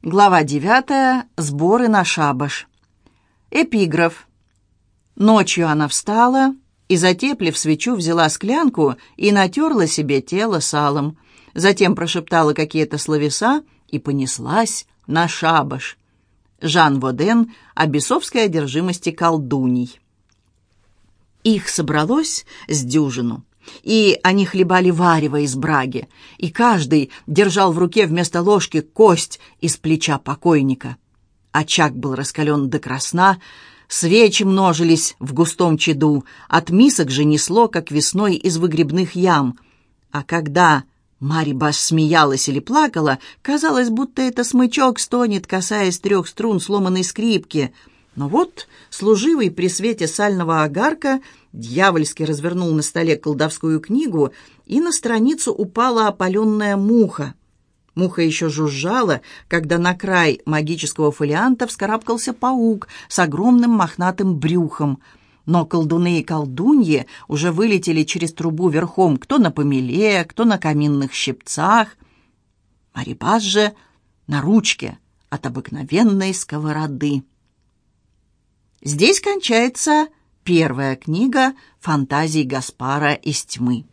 Глава 9. Сборы на шабаш. Эпиграф. Ночью она встала и, затеплив свечу, взяла склянку и натерла себе тело салом. Затем прошептала какие-то словеса и понеслась на шабаш. Жан Воден о бесовской одержимости колдуней. Их собралось с дюжину, и они хлебали варево из браги, и каждый держал в руке вместо ложки кость из плеча покойника. Очаг был раскален до красна, свечи множились в густом чаду, от мисок же несло, как весной из выгребных ям. А когда Мари-Баш смеялась или плакала, казалось, будто это смычок стонет, касаясь 3 струн сломанной скрипки. Но вот служивый при свете сального огарка дьявольски развернул на столе колдовскую книгу, и на страницу упала опаленная муха. Муха еще жужжала, когда на край магического фолианта вскарабкался паук с огромным мохнатым брюхом. Но колдуны и колдуньи уже вылетели через трубу верхом, кто на помеле, кто на каминных щипцах. Мари-Баш же на ручке от обыкновенной сковороды. Здесь кончается первая книга фантазий Гаспара из тьмы.